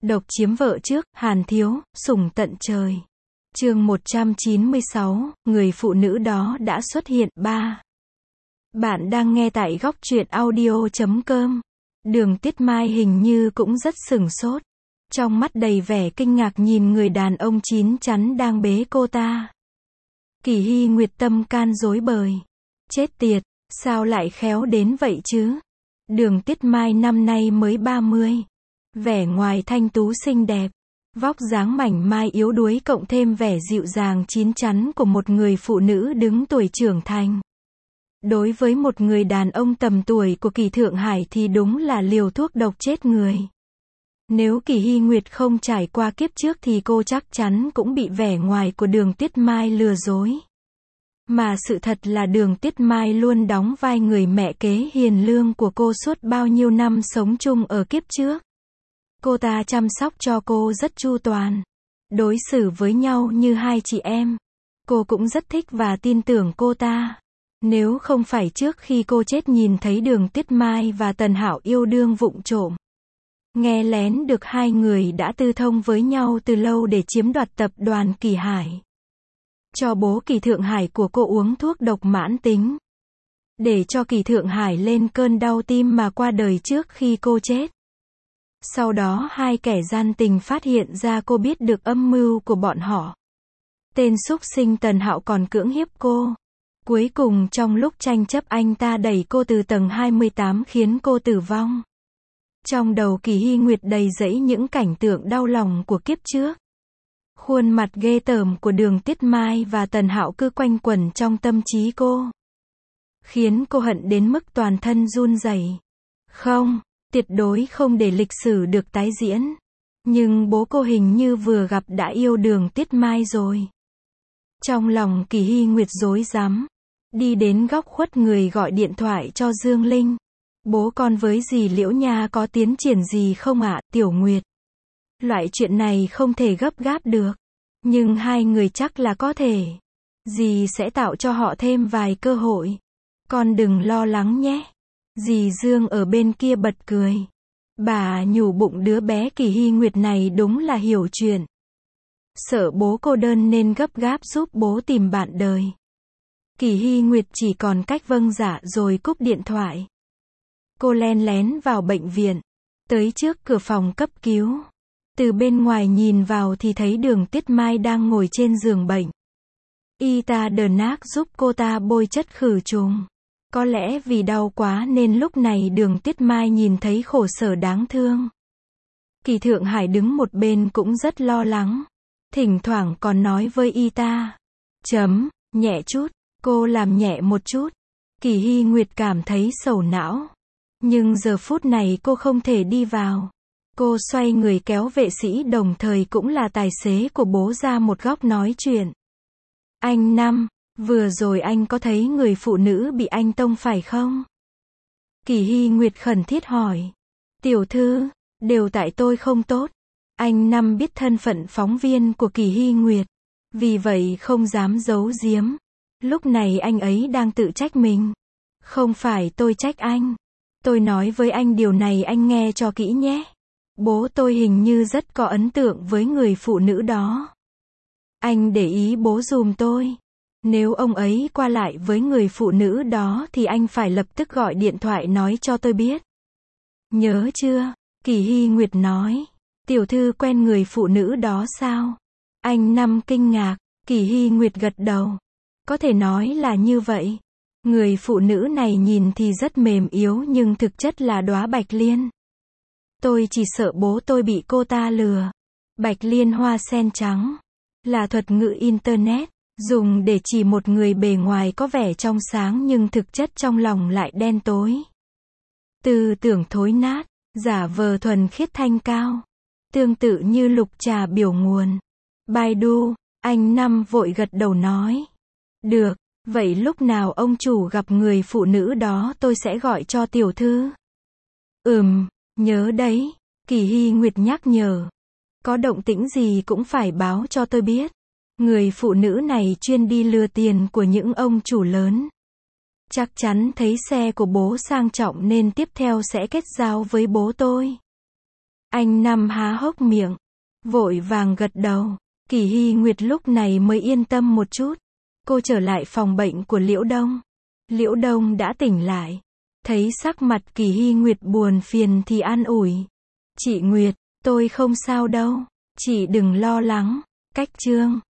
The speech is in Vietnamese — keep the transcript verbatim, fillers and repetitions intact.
Độc chiếm vợ trước, Hàn Thiếu, sủng tận trời. Chương một trăm chín mươi sáu, người phụ nữ đó đã xuất hiện. ba. Bạn đang nghe tại góc truyện audio chấm com. Đường Tuyết Mai hình như cũng rất sửng sốt. Trong mắt đầy vẻ kinh ngạc nhìn người đàn ông chín chắn đang bế cô ta. Kỳ Hy Nguyệt tâm can rối bời. Chết tiệt, sao lại khéo đến vậy chứ? Đường Tuyết Mai năm nay mới ba mươi. Vẻ ngoài thanh tú xinh đẹp. Vóc dáng mảnh mai yếu đuối cộng thêm vẻ dịu dàng chín chắn của một người phụ nữ đứng tuổi trưởng thành. Đối với một người đàn ông tầm tuổi của Kỳ Thượng Hải thì đúng là liều thuốc độc chết người. Nếu Kỳ Hy Nguyệt không trải qua kiếp trước thì cô chắc chắn cũng bị vẻ ngoài của Đường Tuyết Mai lừa dối. Mà sự thật là Đường Tuyết Mai luôn đóng vai người mẹ kế hiền lương của cô suốt bao nhiêu năm sống chung ở kiếp trước. Cô ta chăm sóc cho cô rất chu toàn. Đối xử với nhau như hai chị em. Cô cũng rất thích và tin tưởng cô ta. Nếu không phải trước khi cô chết nhìn thấy Đường Tuyết Mai và Tần Hạo yêu đương vụng trộm. Nghe lén được hai người đã tư thông với nhau từ lâu để chiếm đoạt tập đoàn Kỳ Hải. Cho bố Kỳ Thượng Hải của cô uống thuốc độc mãn tính. Để cho Kỳ Thượng Hải lên cơn đau tim mà qua đời trước khi cô chết. Sau đó hai kẻ gian tình phát hiện ra cô biết được âm mưu của bọn họ. Tên súc sinh Tần Hạo còn cưỡng hiếp cô. Cuối cùng trong lúc tranh chấp anh ta đẩy cô từ tầng hai mươi tám khiến cô tử vong. Trong đầu Kỳ Hy Nguyệt đầy rẫy những cảnh tượng đau lòng của kiếp trước. Khuôn mặt ghê tởm của Đường Tuyết Mai và Tần Hạo cứ quanh quẩn trong tâm trí cô. Khiến cô hận đến mức toàn thân run rẩy. Không, tuyệt đối không để lịch sử được tái diễn. Nhưng bố cô hình như vừa gặp đã yêu Đường Tuyết Mai rồi. Trong lòng Kỳ Hy Nguyệt rối rắm. Đi đến góc khuất người gọi điện thoại cho Dương Linh. Bố con với dì Liễu Nha có tiến triển gì không ạ, Tiểu Nguyệt? Loại chuyện này không thể gấp gáp được. Nhưng hai người chắc là có thể. Dì sẽ tạo cho họ thêm vài cơ hội. Con đừng lo lắng nhé. Dì Dương ở bên kia bật cười. Bà nhủ bụng đứa bé Kỳ Hy Nguyệt này đúng là hiểu chuyện. Sợ bố cô đơn nên gấp gáp giúp bố tìm bạn đời. Kỳ Hy Nguyệt chỉ còn cách vâng dạ rồi cúp điện thoại. Cô len lén vào bệnh viện. Tới trước cửa phòng cấp cứu. Từ bên ngoài nhìn vào thì thấy Đường Tuyết Mai đang ngồi trên giường bệnh. Y tá đờn nác giúp cô ta bôi chất khử trùng. Có lẽ vì đau quá nên lúc này Đường Tuyết Mai nhìn thấy khổ sở đáng thương. Kỳ Thượng Hải đứng một bên cũng rất lo lắng. Thỉnh thoảng còn nói với y tá. Chấm, nhẹ chút, cô làm nhẹ một chút. Kỳ Hy Nguyệt cảm thấy sầu não. Nhưng giờ phút này cô không thể đi vào. Cô xoay người kéo vệ sĩ đồng thời cũng là tài xế của bố ra một góc nói chuyện. Anh Năm, vừa rồi anh có thấy người phụ nữ bị anh tông phải không? Kỳ Hy Nguyệt khẩn thiết hỏi. Tiểu thư, đều tại tôi không tốt. Anh Năm biết thân phận phóng viên của Kỳ Hy Nguyệt. Vì vậy không dám giấu giếm. Lúc này anh ấy đang tự trách mình. Không phải tôi trách anh. Tôi nói với anh điều này anh nghe cho kỹ nhé. Bố tôi hình như rất có ấn tượng với người phụ nữ đó. Anh để ý bố giùm tôi. Nếu ông ấy qua lại với người phụ nữ đó thì anh phải lập tức gọi điện thoại nói cho tôi biết. Nhớ chưa? Kỳ Hy Nguyệt nói. Tiểu thư quen người phụ nữ đó sao? Anh Năm kinh ngạc. Kỳ Hy Nguyệt gật đầu. Có thể nói là như vậy. Người phụ nữ này nhìn thì rất mềm yếu nhưng thực chất là đóa bạch liên. Tôi chỉ sợ bố tôi bị cô ta lừa. Bạch liên hoa sen trắng. Là thuật ngữ Internet. Dùng để chỉ một người bề ngoài có vẻ trong sáng nhưng thực chất trong lòng lại đen tối. Tư tưởng thối nát. Giả vờ thuần khiết thanh cao. Tương tự như lục trà biểu nguồn. Baidu. Anh Năm vội gật đầu nói. Được. Vậy lúc nào ông chủ gặp người phụ nữ đó tôi sẽ gọi cho tiểu thư. Ừm, nhớ đấy. Kỳ Hy Nguyệt nhắc nhở. Có động tĩnh gì cũng phải báo cho tôi biết. Người phụ nữ này chuyên đi lừa tiền của những ông chủ lớn. Chắc chắn thấy xe của bố sang trọng nên tiếp theo sẽ kết giao với bố tôi. Anh Năm há hốc miệng, vội vàng gật đầu. Kỳ Hy Nguyệt lúc này mới yên tâm một chút. Cô trở lại phòng bệnh của Liễu Đông. Liễu Đông đã tỉnh lại. Thấy sắc mặt Kỳ Hy Nguyệt buồn phiền thì an ủi. Chị Nguyệt, tôi không sao đâu. Chị đừng lo lắng. Cách chương